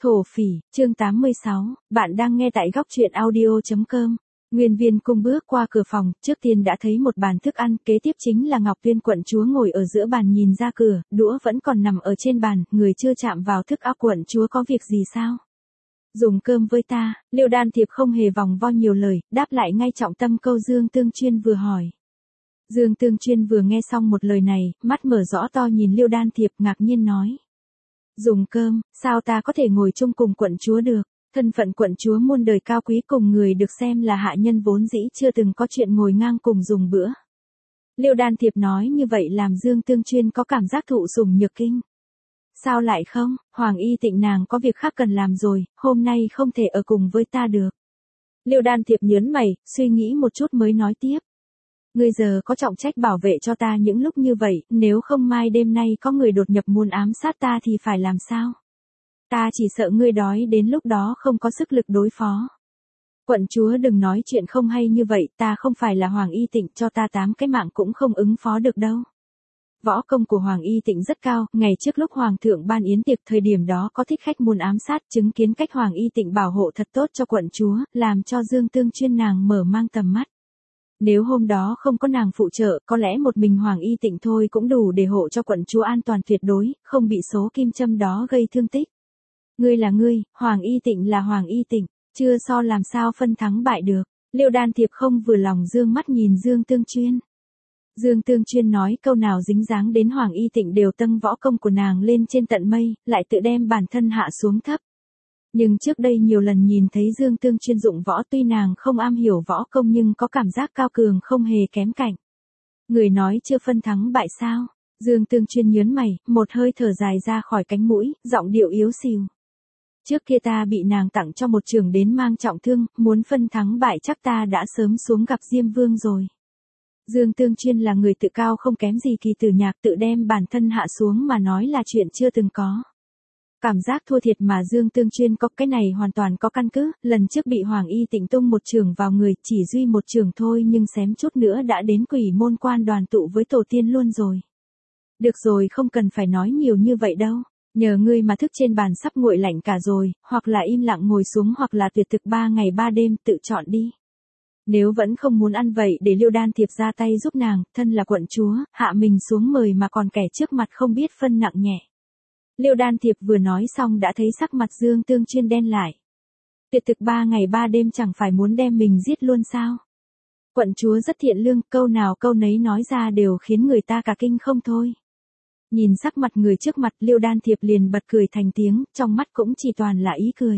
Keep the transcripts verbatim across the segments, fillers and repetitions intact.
Thổ phỉ, chương tám mươi sáu, bạn đang nghe tại góc truyện audio chấm com. Nguyên Viên Cung bước qua cửa phòng, trước tiên đã thấy một bàn thức ăn, kế tiếp chính là Ngọc Tuyên quận chúa ngồi ở giữa bàn nhìn ra cửa, đũa vẫn còn nằm ở trên bàn, người chưa chạm vào thức ăn. Quận chúa có việc gì sao? Dùng cơm với ta, Liêu Đan Thiệp không hề vòng vo nhiều lời, đáp lại ngay trọng tâm câu Dương Tương Chuyên vừa hỏi. Dương Tương Chuyên vừa nghe xong một lời này, mắt mở rõ to nhìn Liêu Đan Thiệp ngạc nhiên nói. Dùng cơm, sao ta có thể ngồi chung cùng quận chúa được? Thân phận quận chúa muôn đời cao quý cùng người được xem là hạ nhân vốn dĩ chưa từng có chuyện ngồi ngang cùng dùng bữa. Liêu Đan Thiệp nói như vậy làm Dương Tương Chuyên có cảm giác thụ sủng nhược kinh. Sao lại không, Hoàng Y Tịnh nàng có việc khác cần làm rồi, hôm nay không thể ở cùng với ta được. Liêu Đan Thiệp nhớn mày, suy nghĩ một chút mới nói tiếp. Ngươi giờ có trọng trách bảo vệ cho ta những lúc như vậy, nếu không mai đêm nay có người đột nhập muốn ám sát ta thì phải làm sao? Ta chỉ sợ ngươi đói đến lúc đó không có sức lực đối phó. Quận chúa đừng nói chuyện không hay như vậy, ta không phải là Hoàng Y Tịnh, cho ta tám cái mạng cũng không ứng phó được đâu. Võ công của Hoàng Y Tịnh rất cao, ngày trước lúc Hoàng thượng ban yến tiệc thời điểm đó có thích khách muốn ám sát, chứng kiến cách Hoàng Y Tịnh bảo hộ thật tốt cho quận chúa, làm cho Dương Tương Chuyên nàng mở mang tầm mắt. Nếu hôm đó không có nàng phụ trợ, có lẽ một mình Hoàng Y Tịnh thôi cũng đủ để hộ cho quận chúa an toàn tuyệt đối, không bị số kim châm đó gây thương tích. Ngươi là ngươi, Hoàng Y Tịnh là Hoàng Y Tịnh, chưa so làm sao phân thắng bại được. Liêu Đan Thiệp không vừa lòng dương mắt nhìn Dương Tương Chuyên. Dương Tương Chuyên nói câu nào dính dáng đến Hoàng Y Tịnh đều tăng võ công của nàng lên trên tận mây, lại tự đem bản thân hạ xuống thấp. Nhưng trước đây nhiều lần nhìn thấy Dương Tương Chuyên dụng võ, tuy nàng không am hiểu võ công nhưng có cảm giác cao cường không hề kém cạnh. Người nói chưa phân thắng bại sao? Dương Tương Chuyên nhớn mày, một hơi thở dài ra khỏi cánh mũi, giọng điệu yếu xìu. Trước kia ta bị nàng tặng cho một trường đến mang trọng thương, muốn phân thắng bại chắc ta đã sớm xuống gặp Diêm Vương rồi. Dương Tương Chuyên là người tự cao không kém gì Kỳ Tử Nhạc, tự đem bản thân hạ xuống mà nói là chuyện chưa từng có. Cảm giác thua thiệt mà Dương Tương Chuyên có cái này hoàn toàn có căn cứ, lần trước bị Hoàng Y Tịnh tung một trường vào người, chỉ duy một trường thôi nhưng xém chút nữa đã đến Quỷ Môn Quan đoàn tụ với tổ tiên luôn rồi. Được rồi, không cần phải nói nhiều như vậy đâu, nhờ ngươi mà thức trên bàn sắp nguội lạnh cả rồi, hoặc là im lặng ngồi xuống hoặc là tuyệt thực ba ngày ba đêm, tự chọn đi. Nếu vẫn không muốn ăn vậy để Liêu Đan Thiệp ra tay giúp nàng, thân là quận chúa, hạ mình xuống mời mà còn kẻ trước mặt không biết phân nặng nhẹ. Liêu Đan Thiệp vừa nói xong đã thấy sắc mặt Dương Tương Chuyên đen lại. Tuyệt thực ba ngày ba đêm chẳng phải muốn đem mình giết luôn sao? Quận chúa rất thiện lương, câu nào câu nấy nói ra đều khiến người ta cả kinh không thôi. Nhìn sắc mặt người trước mặt, Liêu Đan Thiệp liền bật cười thành tiếng, trong mắt cũng chỉ toàn là ý cười.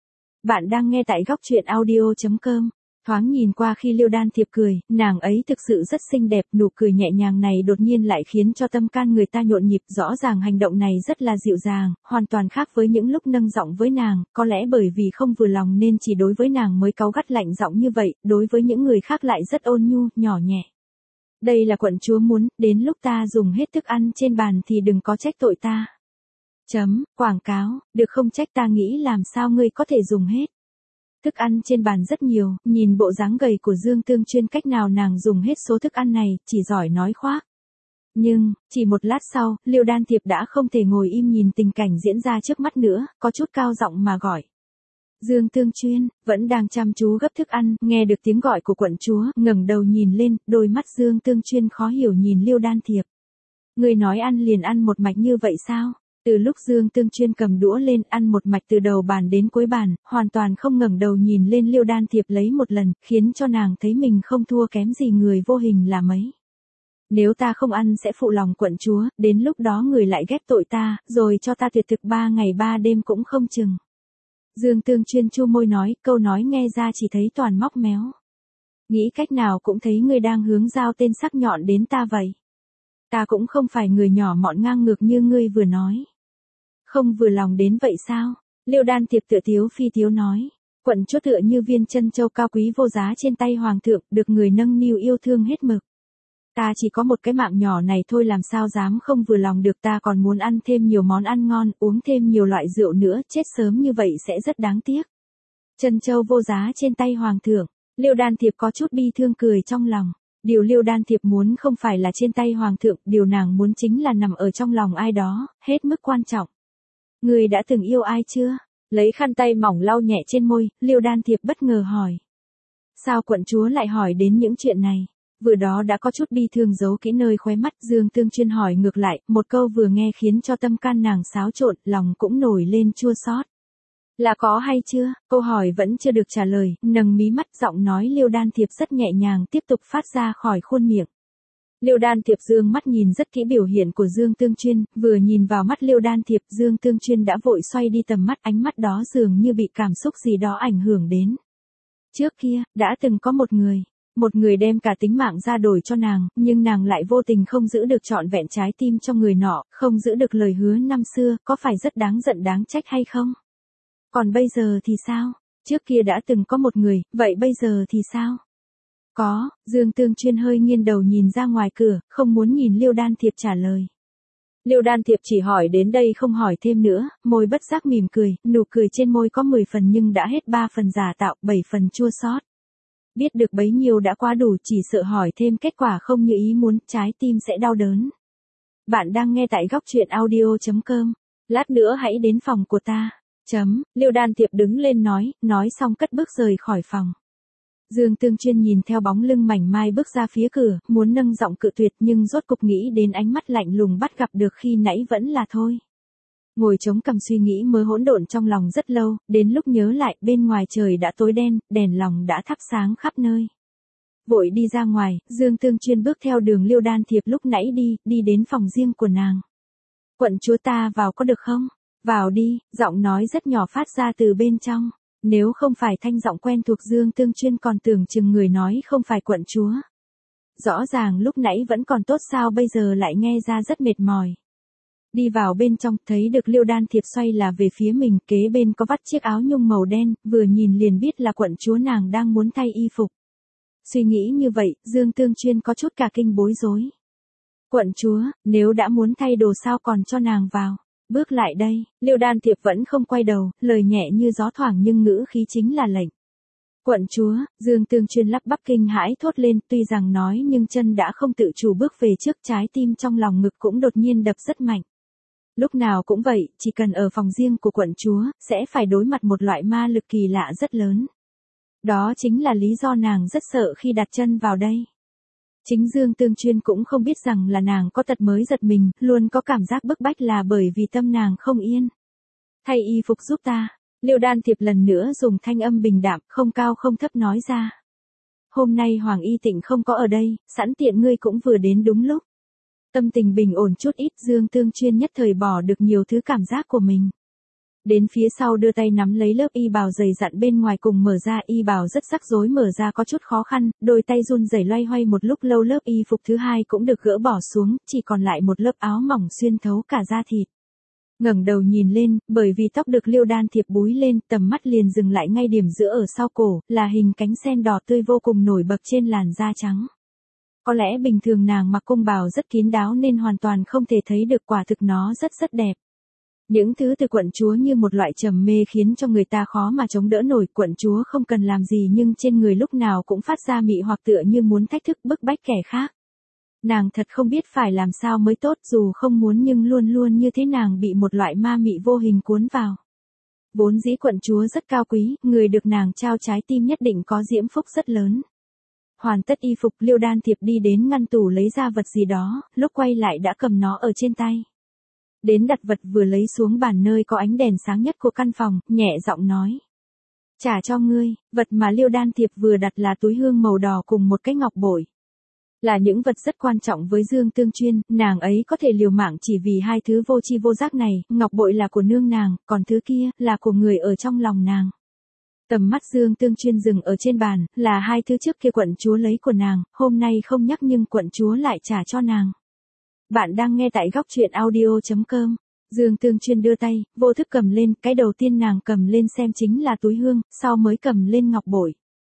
Bạn đang nghe tại góc truyện audio chấm com. Thoáng nhìn qua khi Liêu Đan Thiệp cười, nàng ấy thực sự rất xinh đẹp, nụ cười nhẹ nhàng này đột nhiên lại khiến cho tâm can người ta nhộn nhịp, rõ ràng hành động này rất là dịu dàng, hoàn toàn khác với những lúc nâng giọng với nàng, có lẽ bởi vì không vừa lòng nên chỉ đối với nàng mới cáu gắt lạnh giọng như vậy, đối với những người khác lại rất ôn nhu, nhỏ nhẹ. Đây là quận chúa muốn, đến lúc ta dùng hết thức ăn trên bàn thì đừng có trách tội ta. Chấm, quảng cáo, được không trách ta nghĩ làm sao ngươi có thể dùng hết. Thức ăn trên bàn rất nhiều, nhìn bộ dáng gầy của Dương Tương Chuyên cách nào nàng dùng hết số thức ăn này, chỉ giỏi nói khoác. Nhưng, chỉ một lát sau, Liêu Đan Thiệp đã không thể ngồi im nhìn tình cảnh diễn ra trước mắt nữa, có chút cao giọng mà gọi. Dương Tương Chuyên, vẫn đang chăm chú gấp thức ăn, nghe được tiếng gọi của quận chúa, ngẩng đầu nhìn lên, đôi mắt Dương Tương Chuyên khó hiểu nhìn Liêu Đan Thiệp. Người nói ăn liền ăn một mạch như vậy sao? Từ lúc Dương Tương Chuyên cầm đũa lên ăn một mạch từ đầu bàn đến cuối bàn, hoàn toàn không ngẩng đầu nhìn lên Liêu Đan Thiệp lấy một lần, khiến cho nàng thấy mình không thua kém gì người vô hình là mấy. Nếu ta không ăn sẽ phụ lòng quận chúa, đến lúc đó người lại ghét tội ta, rồi cho ta tuyệt thực ba ngày ba đêm cũng không chừng. Dương Tương Chuyên chu môi nói, câu nói nghe ra chỉ thấy toàn móc méo. Nghĩ cách nào cũng thấy ngươi đang hướng dao tên sắc nhọn đến ta vậy. Ta cũng không phải người nhỏ mọn ngang ngược như ngươi vừa nói. Không vừa lòng đến vậy sao? Liêu Đan Thiệp tựa tiếu phi tiếu nói. Quận chúa tựa như viên chân châu cao quý vô giá trên tay hoàng thượng, được người nâng niu yêu thương hết mực. Ta chỉ có một cái mạng nhỏ này thôi làm sao dám không vừa lòng được, ta còn muốn ăn thêm nhiều món ăn ngon, uống thêm nhiều loại rượu nữa, chết sớm như vậy sẽ rất đáng tiếc. Chân châu vô giá trên tay hoàng thượng, Liêu Đan Thiệp có chút bi thương cười trong lòng. Điều Liêu Đan Thiệp muốn không phải là trên tay hoàng thượng, điều nàng muốn chính là nằm ở trong lòng ai đó, hết mức quan trọng. Người đã từng yêu ai chưa? Lấy khăn tay mỏng lau nhẹ trên môi, Liêu Đan Thiệp bất ngờ hỏi. Sao quận chúa lại hỏi đến những chuyện này? Vừa đó đã có chút bi thương giấu kỹ nơi khóe mắt, Dương Tương Chuyên hỏi ngược lại, một câu vừa nghe khiến cho tâm can nàng xáo trộn, lòng cũng nổi lên chua xót. Là có hay chưa? Câu hỏi vẫn chưa được trả lời, nâng mí mắt, giọng nói Liêu Đan Thiệp rất nhẹ nhàng tiếp tục phát ra khỏi khuôn miệng. Liêu Đan Thiệp dương mắt nhìn rất kỹ biểu hiện của Dương Tương Chuyên, vừa nhìn vào mắt Liêu Đan Thiệp, Dương Tương Chuyên đã vội xoay đi tầm mắt, ánh mắt đó dường như bị cảm xúc gì đó ảnh hưởng đến. Trước kia, đã từng có một người, một người đem cả tính mạng ra đổi cho nàng, nhưng nàng lại vô tình không giữ được trọn vẹn trái tim cho người nọ, không giữ được lời hứa năm xưa, có phải rất đáng giận đáng trách hay không? Còn bây giờ thì sao? Trước kia đã từng có một người, vậy bây giờ thì sao? Có, Dương Tương Chuyên hơi nghiêng đầu nhìn ra ngoài cửa, không muốn nhìn Liêu Đan Thiệp trả lời. Liêu Đan Thiệp chỉ hỏi đến đây không hỏi thêm nữa, môi bất giác mỉm cười, nụ cười trên môi có mười phần nhưng đã hết ba phần giả tạo, bảy phần chua xót. Biết được bấy nhiêu đã quá đủ, chỉ sợ hỏi thêm kết quả không như ý muốn, trái tim sẽ đau đớn. Bạn đang nghe tại góc truyện audio chấm com. Lát nữa hãy đến phòng của ta. Chấm, Liêu Đan Thiệp đứng lên nói, nói xong cất bước rời khỏi phòng. Dương Tương Chuyên nhìn theo bóng lưng mảnh mai bước ra phía cửa, muốn nâng giọng cự tuyệt nhưng rốt cục nghĩ đến ánh mắt lạnh lùng bắt gặp được khi nãy vẫn là thôi. Ngồi chống cằm suy nghĩ mớ hỗn độn trong lòng rất lâu, đến lúc nhớ lại bên ngoài trời đã tối đen, đèn lòng đã thắp sáng khắp nơi. Vội đi ra ngoài, Dương Tương Chuyên bước theo đường Liêu Đan Thiệp lúc nãy đi, đi đến phòng riêng của nàng. Quận chúa ta vào có được không? Vào đi, giọng nói rất nhỏ phát ra từ bên trong. Nếu không phải thanh giọng quen thuộc Dương Tương Chuyên còn tưởng chừng người nói không phải quận chúa. Rõ ràng lúc nãy vẫn còn tốt sao bây giờ lại nghe ra rất mệt mỏi. Đi vào bên trong, thấy được Liêu Đan Thiệp xoay là về phía mình, kế bên có vắt chiếc áo nhung màu đen, vừa nhìn liền biết là quận chúa nàng đang muốn thay y phục. Suy nghĩ như vậy, Dương Tương Chuyên có chút cả kinh bối rối. Quận chúa, nếu đã muốn thay đồ sao còn cho nàng vào? Bước lại đây, Liêu Đan Thiệp vẫn không quay đầu, lời nhẹ như gió thoảng nhưng ngữ khí chính là lệnh. Quận chúa, Dương Tương Chuyên lắp bắp kinh hãi thốt lên, tuy rằng nói nhưng chân đã không tự chủ bước về trước, trái tim trong lòng ngực cũng đột nhiên đập rất mạnh. Lúc nào cũng vậy, chỉ cần ở phòng riêng của quận chúa, sẽ phải đối mặt một loại ma lực kỳ lạ rất lớn. Đó chính là lý do nàng rất sợ khi đặt chân vào đây. Chính Dương Tương Chuyên cũng không biết rằng là nàng có tật mới giật mình, luôn có cảm giác bức bách là bởi vì tâm nàng không yên. Thay y phục giúp ta, Liêu Đan Thiệp lần nữa dùng thanh âm bình đạm, không cao không thấp nói ra. Hôm nay Hoàng Y Tịnh không có ở đây, sẵn tiện ngươi cũng vừa đến đúng lúc. Tâm tình bình ổn chút ít, Dương Tương Chuyên nhất thời bỏ được nhiều thứ cảm giác của mình. Đến phía sau đưa tay nắm lấy lớp y bào dày dặn bên ngoài cùng mở ra, y bào rất rắc rối mở ra có chút khó khăn, đôi tay run rẩy loay hoay một lúc lâu lớp y phục thứ hai cũng được gỡ bỏ xuống, chỉ còn lại một lớp áo mỏng xuyên thấu cả da thịt. Ngẩng đầu nhìn lên, bởi vì tóc được Liêu Đan Thiệp búi lên, tầm mắt liền dừng lại ngay điểm giữa ở sau cổ, là hình cánh sen đỏ tươi vô cùng nổi bật trên làn da trắng. Có lẽ bình thường nàng mặc cung bào rất kín đáo nên hoàn toàn không thể thấy được, quả thực nó rất rất đẹp. Những thứ từ quận chúa như một loại trầm mê khiến cho người ta khó mà chống đỡ nổi, quận chúa không cần làm gì nhưng trên người lúc nào cũng phát ra mị hoặc tựa như muốn thách thức bức bách kẻ khác. Nàng thật không biết phải làm sao mới tốt, dù không muốn nhưng luôn luôn như thế nàng bị một loại ma mị vô hình cuốn vào. Vốn dĩ quận chúa rất cao quý, người được nàng trao trái tim nhất định có diễm phúc rất lớn. Hoàn tất y phục, Liêu Đan Thiệp đi đến ngăn tủ lấy ra vật gì đó, lúc quay lại đã cầm nó ở trên tay. Đến đặt vật vừa lấy xuống bàn nơi có ánh đèn sáng nhất của căn phòng, nhẹ giọng nói. Trả cho ngươi, vật mà Liêu Đan Thiệp vừa đặt là túi hương màu đỏ cùng một cái ngọc bội. Là những vật rất quan trọng với Dương Tương Chuyên, nàng ấy có thể liều mạng chỉ vì hai thứ vô tri vô giác này, ngọc bội là của nương nàng, còn thứ kia, là của người ở trong lòng nàng. Tầm mắt Dương Tương Chuyên dừng ở trên bàn, là hai thứ trước kia quận chúa lấy của nàng, hôm nay không nhắc nhưng quận chúa lại trả cho nàng. Bạn đang nghe tại góc truyện audio chấm com. Dương Tương Chuyên đưa tay, vô thức cầm lên, cái đầu tiên nàng cầm lên xem chính là túi hương, sau mới cầm lên ngọc bội.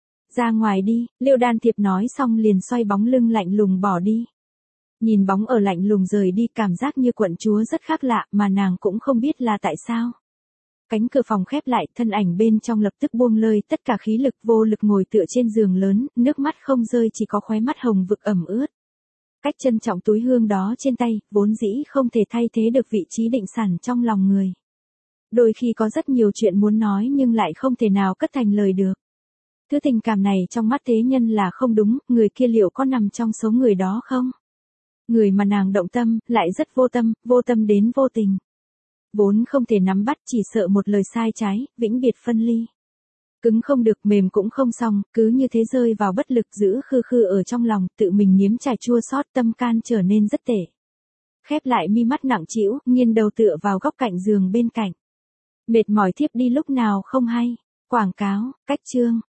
Ra ngoài đi, Liêu Đan Thiệp nói xong liền xoay bóng lưng lạnh lùng bỏ đi. Nhìn bóng ở lạnh lùng rời đi, cảm giác như quận chúa rất khác lạ mà nàng cũng không biết là tại sao. Cánh cửa phòng khép lại, thân ảnh bên trong lập tức buông lơi tất cả khí lực, vô lực ngồi tựa trên giường lớn, nước mắt không rơi, chỉ có khóe mắt hồng vực ẩm ướt. Cách trân trọng túi hương đó trên tay, vốn dĩ không thể thay thế được vị trí định sẵn trong lòng người. Đôi khi có rất nhiều chuyện muốn nói nhưng lại không thể nào cất thành lời được. Thứ tình cảm này trong mắt thế nhân là không đúng, người kia liệu có nằm trong số người đó không? Người mà nàng động tâm, lại rất vô tâm, vô tâm đến vô tình. Vốn không thể nắm bắt, chỉ sợ một lời sai trái, vĩnh biệt phân ly. Cứng không được, mềm cũng không xong, cứ như thế rơi vào bất lực, giữ khư khư ở trong lòng, tự mình nếm trải chua xót, tâm can trở nên rất tệ. Khép lại mi mắt nặng trĩu, nghiêng đầu tựa vào góc cạnh giường bên cạnh. Mệt mỏi thiếp đi lúc nào không hay. Quảng cáo, cách chương.